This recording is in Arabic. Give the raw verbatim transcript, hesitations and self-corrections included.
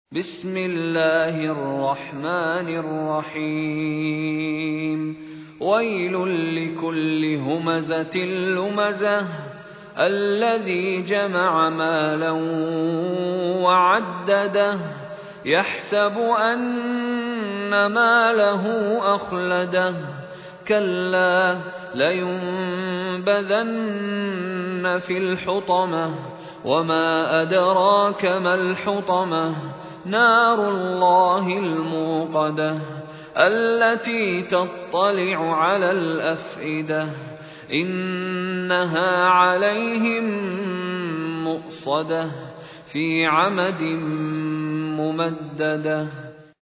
بسم الله الرحمن الرحيم ويل لكل همزة لمزة الذي جمع مالا وعدده يحسب أن ماله أخلده كلا لينبذن في الحطمة وما أدراك ما الحطمة نار الله الموقدة التي تطلع على الأفئدة إنها عليهم مؤصدة في عمد ممددة.